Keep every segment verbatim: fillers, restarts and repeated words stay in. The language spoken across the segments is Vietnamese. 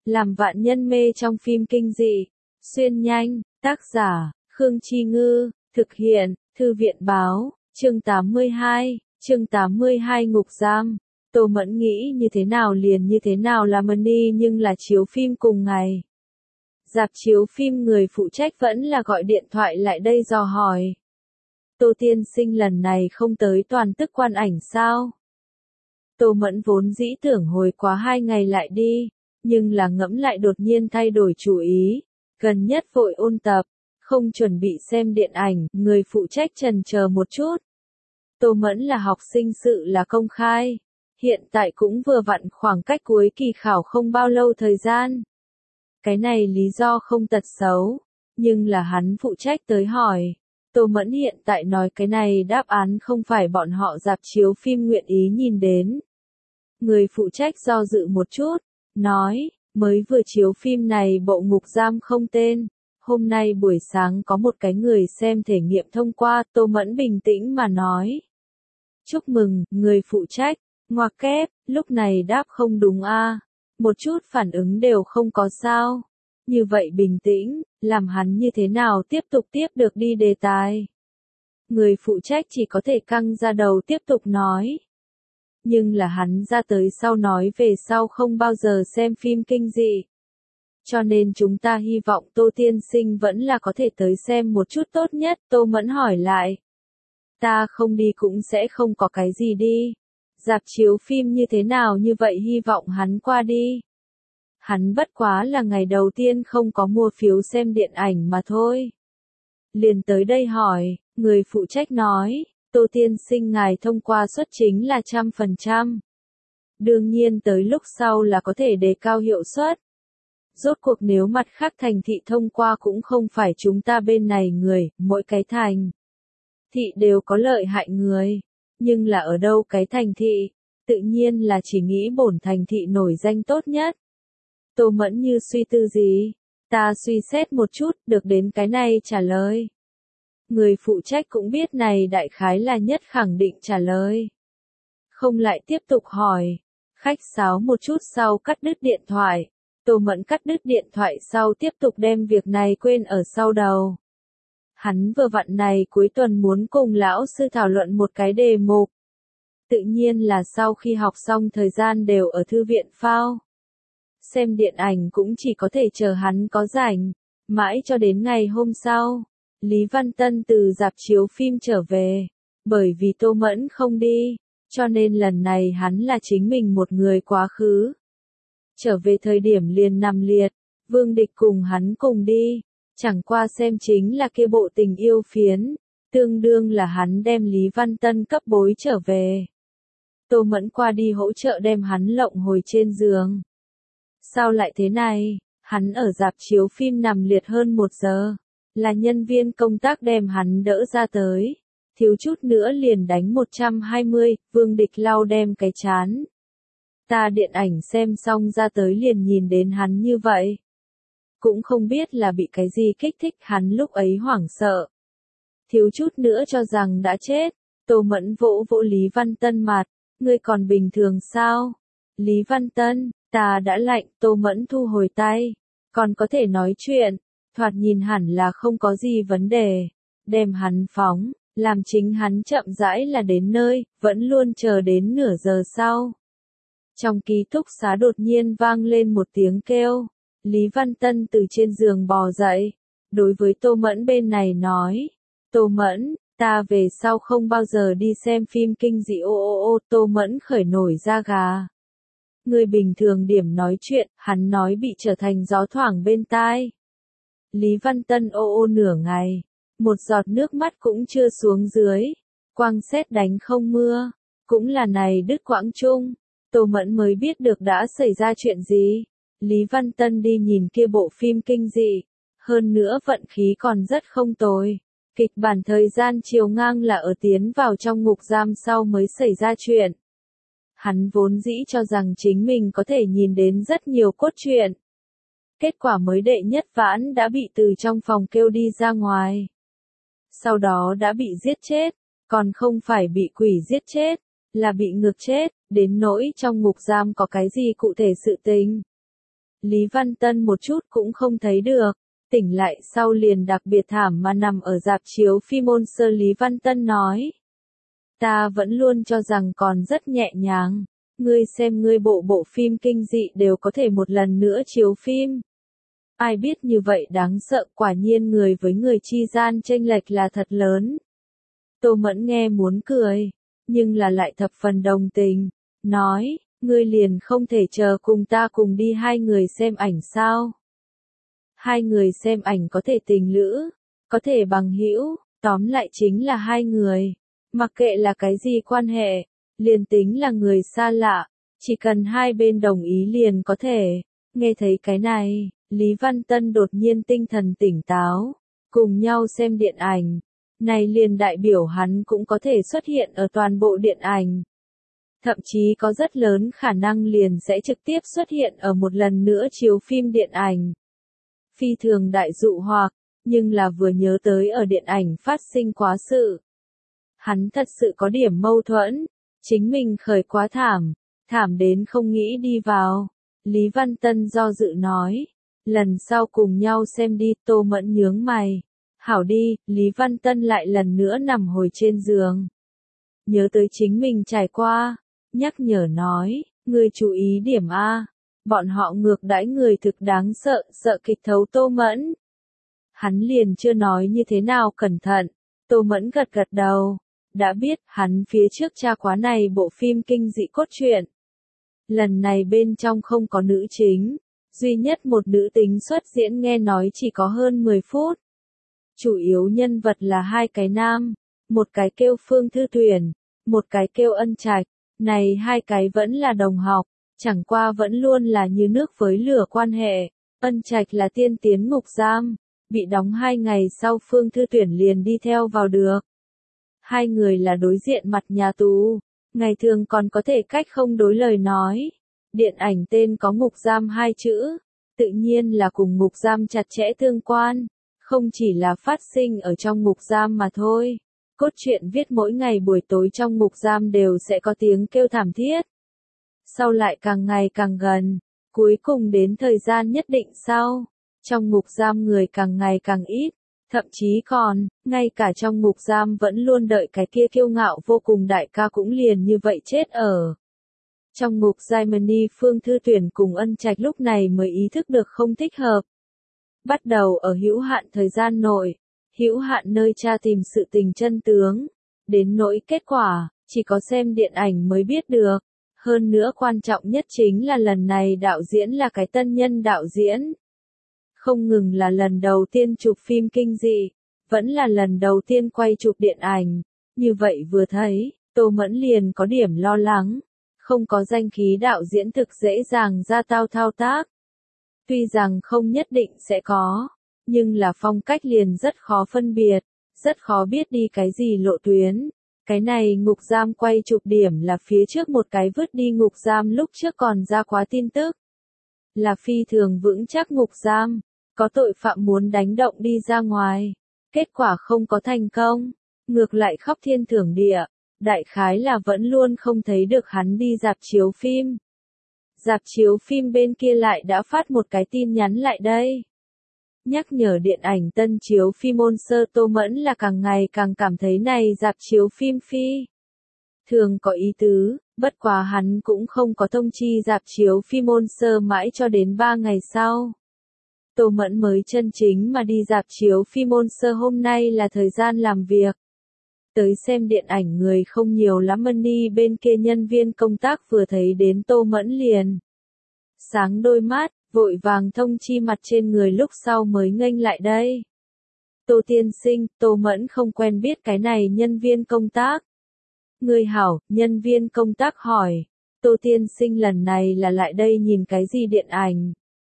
làm vạn nhân mê trong phim kinh dị. Xuyên nhanh, tác giả, Khương Chi Ngư, thực hiện, Thư viện Báo, chương tám mươi hai, chương tám mươi hai ngục giam. Tô Mẫn nghĩ như thế nào liền như thế nào là Money nhưng là chiếu phim cùng ngày. Rạp chiếu phim người phụ trách vẫn là gọi điện thoại lại đây dò hỏi. Tô tiên sinh lần này không tới toàn tức quan ảnh sao? Tô Mẫn vốn dĩ tưởng hồi quá hai ngày lại đi, nhưng là ngẫm lại đột nhiên thay đổi chủ ý, gần nhất vội ôn tập, không chuẩn bị xem điện ảnh, người phụ trách chần chờ một chút. Tô Mẫn là học sinh sự là công khai, hiện tại cũng vừa vặn khoảng cách cuối kỳ khảo không bao lâu thời gian. Cái này lý do không tật xấu, nhưng là hắn phụ trách tới hỏi. Tô Mẫn hiện tại nói cái này đáp án không phải bọn họ rạp chiếu phim nguyện ý nhìn đến. Người phụ trách do dự một chút, nói, mới vừa chiếu phim này bộ ngục giam không tên. Hôm nay buổi sáng có một cái người xem thể nghiệm thông qua, Tô Mẫn bình tĩnh mà nói. Chúc mừng, người phụ trách, ngoặc kép, lúc này đáp không đúng a, một chút phản ứng đều không có sao. Như vậy bình tĩnh, làm hắn như thế nào tiếp tục tiếp được đi đề tài. Người phụ trách chỉ có thể căng ra đầu tiếp tục nói. Nhưng là hắn ra tới sau nói về sau không bao giờ xem phim kinh dị. Cho nên chúng ta hy vọng Tô tiên sinh vẫn là có thể tới xem một chút tốt nhất. Tô Mẫn hỏi lại. Ta không đi cũng sẽ không có cái gì đi. Rạp chiếu phim như thế nào như vậy hy vọng hắn qua đi. Hắn bất quá là ngày đầu tiên không có mua phiếu xem điện ảnh mà thôi. Liền tới đây hỏi, người phụ trách nói, Tô tiên sinh ngài thông qua suất chính là trăm phần trăm. Đương nhiên tới lúc sau là có thể đề cao hiệu suất. Rốt cuộc nếu mặt khác thành thị thông qua cũng không phải chúng ta bên này người, mỗi cái thành thị đều có lợi hại người. Nhưng là ở đâu cái thành thị, tự nhiên là chỉ nghĩ bổn thành thị nổi danh tốt nhất. Tô Mẫn như suy tư gì? Ta suy xét một chút, được đến cái này trả lời. Người phụ trách cũng biết này đại khái là nhất khẳng định trả lời. Không lại tiếp tục hỏi. Khách sáo một chút sau cắt đứt điện thoại. Tô Mẫn cắt đứt điện thoại sau tiếp tục đem việc này quên ở sau đầu. Hắn vừa vặn này cuối tuần muốn cùng lão sư thảo luận một cái đề mục. Tự nhiên là sau khi học xong thời gian đều ở thư viện phao. Xem điện ảnh cũng chỉ có thể chờ hắn có rảnh, mãi cho đến ngày hôm sau. Lý Văn Tân từ rạp chiếu phim trở về, bởi vì Tô Mẫn không đi, cho nên lần này hắn là chính mình một người quá khứ. Trở về thời điểm liền nằm liệt, Vương Địch cùng hắn cùng đi, chẳng qua xem chính là kia bộ tình yêu phiến, tương đương là hắn đem Lý Văn Tân cấp bối trở về. Tô Mẫn qua đi hỗ trợ đem hắn lộng hồi trên giường. Sao lại thế này, hắn ở rạp chiếu phim nằm liệt hơn một giờ, là nhân viên công tác đem hắn đỡ ra tới, thiếu chút nữa liền đánh một trăm hai mươi, Vương Địch lau đem cái chán. Ta điện ảnh xem xong ra tới liền nhìn đến hắn như vậy. Cũng không biết là bị cái gì kích thích hắn lúc ấy hoảng sợ. Thiếu chút nữa cho rằng đã chết, Tô Mẫn vỗ vỗ Lý Văn Tân mặt, ngươi còn bình thường sao? Lý Văn Tân, ta đã lạnh, Tô Mẫn thu hồi tay, còn có thể nói chuyện, thoạt nhìn hẳn là không có gì vấn đề, đem hắn phóng, làm chính hắn chậm rãi là đến nơi, vẫn luôn chờ đến nửa giờ sau. Trong ký túc xá đột nhiên vang lên một tiếng kêu, Lý Văn Tân từ trên giường bò dậy, đối với Tô Mẫn bên này nói, Tô Mẫn, ta về sau không bao giờ đi xem phim kinh dị ô ô ô, Tô Mẫn khởi nổi da gà. Người bình thường điểm nói chuyện, hắn nói bị trở thành gió thoảng bên tai. Lý Văn Tân ô ô nửa ngày, một giọt nước mắt cũng chưa xuống dưới, quang sét đánh không mưa, cũng là này đứt quãng chung. Tô Mẫn mới biết được đã xảy ra chuyện gì. Lý Văn Tân đi nhìn kia bộ phim kinh dị, hơn nữa vận khí còn rất không tồi. Kịch bản thời gian chiều ngang là ở tiến vào trong ngục giam sau mới xảy ra chuyện. Hắn vốn dĩ cho rằng chính mình có thể nhìn đến rất nhiều cốt truyện. Kết quả mới đệ nhất vãn đã bị từ trong phòng kêu đi ra ngoài. Sau đó đã bị giết chết, còn không phải bị quỷ giết chết, là bị ngược chết, đến nỗi trong ngục giam có cái gì cụ thể sự tình. Lý Văn Tân một chút cũng không thấy được. Tỉnh lại sau liền đặc biệt thảm mà nằm ở rạp chiếu phim Monster. Lý Văn Tân nói. Ta vẫn luôn cho rằng còn rất nhẹ nhàng. Ngươi xem ngươi bộ bộ phim kinh dị đều có thể một lần nữa chiếu phim. Ai biết như vậy đáng sợ, quả nhiên người với người chi gian chênh lệch là thật lớn. Tô Mẫn nghe muốn cười, nhưng là lại thập phần đồng tình, nói, ngươi liền không thể chờ cùng ta cùng đi hai người xem ảnh sao? Hai người xem ảnh có thể tình lữ, có thể bằng hữu, tóm lại chính là hai người, mặc kệ là cái gì quan hệ, liền tính là người xa lạ, chỉ cần hai bên đồng ý liền có thể. Nghe thấy cái này, Lý Văn Tân đột nhiên tinh thần tỉnh táo, cùng nhau xem điện ảnh. Này liền đại biểu hắn cũng có thể xuất hiện ở toàn bộ điện ảnh. Thậm chí có rất lớn khả năng liền sẽ trực tiếp xuất hiện ở một lần nữa chiếu phim điện ảnh. Phi thường đại dụ hoặc, nhưng là vừa nhớ tới ở điện ảnh phát sinh quá sự. Hắn thật sự có điểm mâu thuẫn, chính mình khởi quá thảm, thảm đến không nghĩ đi vào. Lý Văn Tân do dự nói, lần sau cùng nhau xem đi. Tô Mẫn nhướng mày. Hảo đi, Lý Văn Tân lại lần nữa nằm hồi trên giường. Nhớ tới chính mình trải qua, nhắc nhở nói, ngươi chú ý điểm A, bọn họ ngược đãi người thực đáng sợ, sợ kịch thấu Tô Mẫn. Hắn liền chưa nói như thế nào cẩn thận, Tô Mẫn gật gật đầu, đã biết hắn phía trước tra quá này bộ phim kinh dị cốt truyện. Lần này bên trong không có nữ chính, duy nhất một nữ tính xuất diễn nghe nói chỉ có hơn mười phút. Chủ yếu nhân vật là hai cái nam, một cái kêu Phương Thư Tuyển, một cái kêu Ân Trạch, này hai cái vẫn là đồng học, chẳng qua vẫn luôn là như nước với lửa quan hệ. Ân Trạch là tiên tiến ngục giam, bị đóng hai ngày sau Phương Thư Tuyển liền đi theo vào được. Hai người là đối diện mặt nhà tù, ngày thường còn có thể cách không đối lời nói. Điện ảnh tên có ngục giam hai chữ, tự nhiên là cùng ngục giam chặt chẽ tương quan. Không chỉ là phát sinh ở trong ngục giam mà thôi, cốt truyện viết mỗi ngày buổi tối trong ngục giam đều sẽ có tiếng kêu thảm thiết. Sau lại càng ngày càng gần, cuối cùng đến thời gian nhất định sau, trong ngục giam người càng ngày càng ít, thậm chí còn, ngay cả trong ngục giam vẫn luôn đợi cái kia kiêu ngạo vô cùng đại ca cũng liền như vậy chết ở. Trong ngục Germany Phương Thư Tuyển cùng Ân Trạch lúc này mới ý thức được không thích hợp. Bắt đầu ở hữu hạn thời gian nội, hữu hạn nơi tra tìm sự tình chân tướng, đến nỗi kết quả, chỉ có xem điện ảnh mới biết được. Hơn nữa quan trọng nhất chính là lần này đạo diễn là cái tân nhân đạo diễn. Không ngừng là lần đầu tiên chụp phim kinh dị, vẫn là lần đầu tiên quay chụp điện ảnh. Như vậy vừa thấy, Tô Mẫn liền có điểm lo lắng. Không có danh khí đạo diễn thực dễ dàng ra tao thao tác. Tuy rằng không nhất định sẽ có, nhưng là phong cách liền rất khó phân biệt, rất khó biết đi cái gì lộ tuyến. Cái này ngục giam quay chụp điểm là phía trước một cái vứt đi ngục giam lúc trước còn ra quá tin tức. Là phi thường vững chắc ngục giam, có tội phạm muốn đánh động đi ra ngoài. Kết quả không có thành công, ngược lại khóc thiên thưởng địa, đại khái là vẫn luôn không thấy được hắn đi rạp chiếu phim. Rạp chiếu phim bên kia lại đã phát một cái tin nhắn lại đây. Nhắc nhở điện ảnh tân chiếu phim Monster. Tô Mẫn là càng ngày càng cảm thấy này rạp chiếu phim phi thường có ý tứ, bất quá hắn cũng không có thông chi rạp chiếu phim Monster mãi cho đến ba ngày sau. Tô Mẫn mới chân chính mà đi rạp chiếu phim Monster. Hôm nay là thời gian làm việc. Tới xem điện ảnh người không nhiều lắm. Money bên kia nhân viên công tác vừa thấy đến Tô Mẫn liền sáng đôi mắt, vội vàng thông chi mặt trên người lúc sau mới nghênh lại đây. Tô tiên sinh, Tô Mẫn không quen biết cái này nhân viên công tác. Người hảo, nhân viên công tác hỏi. Tô tiên sinh lần này là lại đây nhìn cái gì điện ảnh?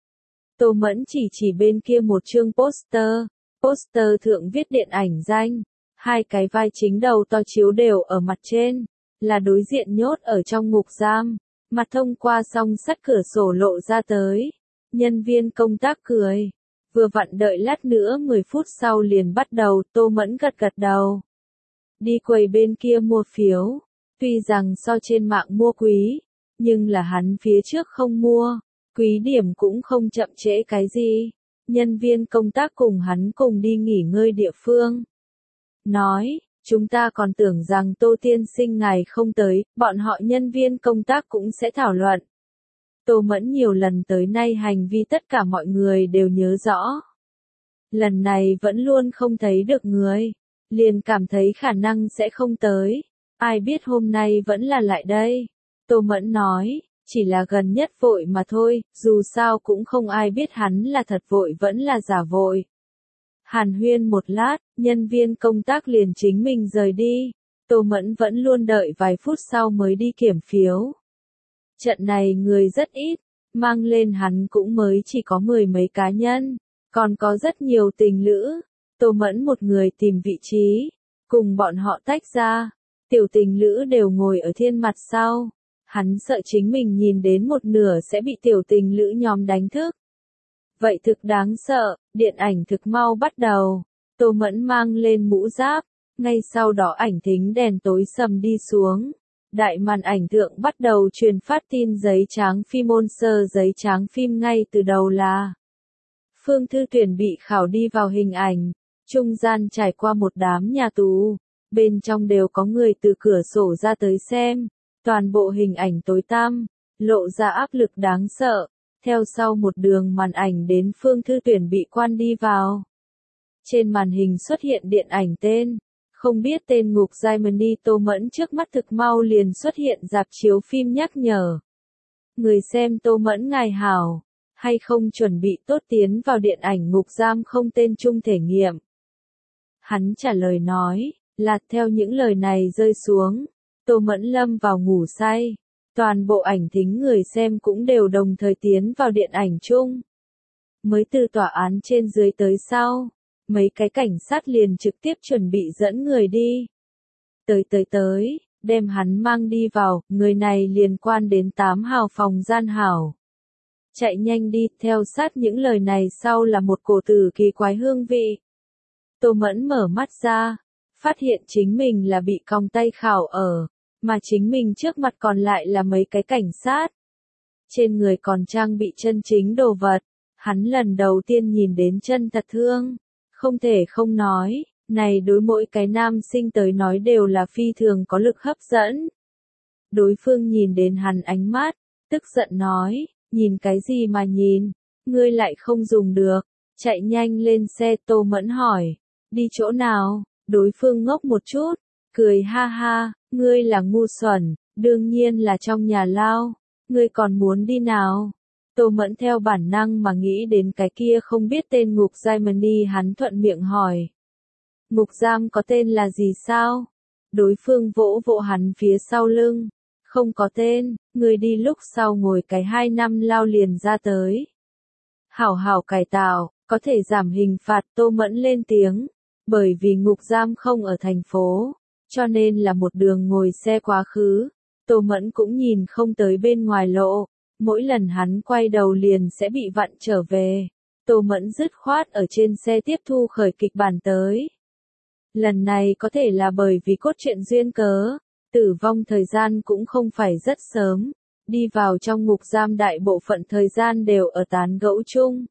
Tô Mẫn chỉ chỉ bên kia một chương poster. Poster thượng viết điện ảnh danh. Hai cái vai chính đầu to chiếu đều ở mặt trên, là đối diện nhốt ở trong ngục giam, mặt thông qua song sắt cửa sổ lộ ra tới. Nhân viên công tác cười, vừa vặn đợi lát nữa mười phút sau liền bắt đầu. Tô Mẫn gật gật đầu. Đi quầy bên kia mua phiếu, tuy rằng so trên mạng mua quý, nhưng là hắn phía trước không mua, Quý điểm cũng không chậm trễ cái gì. Nhân viên công tác cùng hắn cùng đi nghỉ ngơi địa phương. Nói, chúng ta còn tưởng rằng Tô tiên sinh ngài không tới, bọn họ nhân viên công tác cũng sẽ thảo luận. Tô Mẫn nhiều lần tới nay hành vi tất cả mọi người đều nhớ rõ. Lần này vẫn luôn không thấy được người, liền cảm thấy khả năng sẽ không tới. Ai biết hôm nay vẫn là lại đây. Tô Mẫn nói, chỉ là gần nhất vội mà thôi, dù sao cũng không ai biết hắn là thật vội vẫn là giả vội. Hàn huyên một lát, nhân viên công tác liền chính mình rời đi. Tô Mẫn vẫn luôn đợi vài phút sau mới đi kiểm phiếu. Trận này người rất ít, mang lên hắn cũng mới chỉ có mười mấy cá nhân, còn có rất nhiều tình lữ. Tô Mẫn một người tìm vị trí, cùng bọn họ tách ra. Tiểu tình lữ đều ngồi ở thiên mặt sau. Hắn sợ chính mình nhìn đến một nửa sẽ bị tiểu tình lữ nhóm đánh thức. Vậy thực đáng sợ, điện ảnh thực mau bắt đầu. Tô Mẫn mang lên mũ giáp, ngay sau đó ảnh thính đèn tối sầm đi xuống. Đại màn ảnh thượng bắt đầu truyền phát tin giấy trắng phim môn sơ giấy trắng phim ngay từ đầu là Phương Thư Tuyển bị khảo đi vào hình ảnh, trung gian trải qua một đám nhà tù, bên trong đều có người từ cửa sổ ra tới xem, toàn bộ hình ảnh tối tăm, lộ ra áp lực đáng sợ, theo sau một đường màn ảnh đến Phương Thư Tuyển bị quan đi vào. Trên màn hình xuất hiện điện ảnh tên, không biết tên ngục giai Mani. Tô Mẫn trước mắt thực mau liền xuất hiện rạp chiếu phim nhắc nhở. Người xem Tô Mẫn ngài hảo, hay không chuẩn bị tốt tiến vào điện ảnh ngục giam không tên chung thể nghiệm. Hắn trả lời nói, là theo những lời này rơi xuống, Tô Mẫn lâm vào ngủ say. Toàn bộ ảnh thính người xem cũng đều đồng thời tiến vào điện ảnh chung. Mới từ tòa án trên dưới tới sau, mấy cái cảnh sát liền trực tiếp chuẩn bị dẫn người đi. Tới tới tới, đem hắn mang đi vào, người này liên quan đến tám hào phòng gian hảo. Chạy nhanh đi, theo sát những lời này sau là một cổ tử kỳ quái hương vị. Tô Mẫn mở mắt ra, phát hiện chính mình là bị còng tay khảo ở, mà chính mình trước mặt còn lại là mấy cái cảnh sát. Trên người còn trang bị chân chính đồ vật, hắn lần đầu tiên nhìn đến chân thật thương. Không thể không nói, này đối mỗi cái nam sinh tới nói đều là phi thường có lực hấp dẫn. Đối phương nhìn đến hắn ánh mắt, tức giận nói, nhìn cái gì mà nhìn, ngươi lại không dùng được, chạy nhanh lên xe. Tô Mẫn hỏi, đi chỗ nào? Đối phương ngốc một chút, cười ha ha, ngươi là ngu xuẩn, đương nhiên là trong nhà lao, ngươi còn muốn đi nào? Tô Mẫn theo bản năng mà nghĩ đến cái kia không biết tên ngục giai Mani, hắn thuận miệng hỏi. Ngục giam có tên là gì sao? Đối phương vỗ vỗ hắn phía sau lưng. Không có tên, người đi lúc sau ngồi cái hai năm lao liền ra tới. Hảo hảo cải tạo, có thể giảm hình phạt. Tô Mẫn lên tiếng. Bởi vì ngục giam không ở thành phố, cho nên là một đường ngồi xe quá khứ. Tô Mẫn cũng nhìn không tới bên ngoài lộ. Mỗi lần hắn quay đầu liền sẽ bị vặn trở về. Tô Mẫn dứt khoát ở trên xe tiếp thu khởi kịch bản tới. Lần này có thể là bởi vì cốt truyện duyên cớ, tử vong thời gian cũng không phải rất sớm. Đi vào trong ngục giam đại bộ phận thời gian đều ở tán gẫu chung.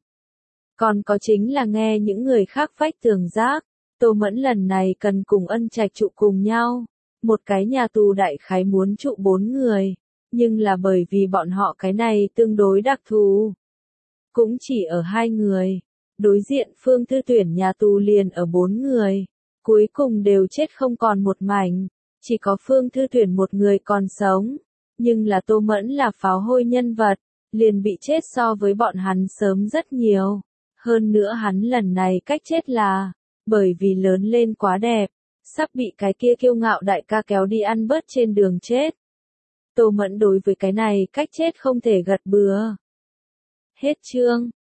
Còn có chính là nghe những người khác vách tường rác. Tô Mẫn lần này cần cùng Ân Trạch trụ cùng nhau. Một cái nhà tù đại khái muốn trụ bốn người. Nhưng là bởi vì bọn họ cái này tương đối đặc thù. Cũng chỉ ở hai người. Đối diện Phương Thư Tuyển nhà tù liền ở bốn người. Cuối cùng đều chết không còn một mảnh. Chỉ có Phương Thư Tuyển một người còn sống. Nhưng là Tô Mẫn là pháo hôi nhân vật. Liền bị chết so với bọn hắn sớm rất nhiều. Hơn nữa hắn lần này cách chết là bởi vì lớn lên quá đẹp. Sắp bị cái kia kiêu ngạo đại ca kéo đi ăn bớt trên đường chết. Tô Mẫn đối với cái này cách chết không thể gật bừa. Hết chương.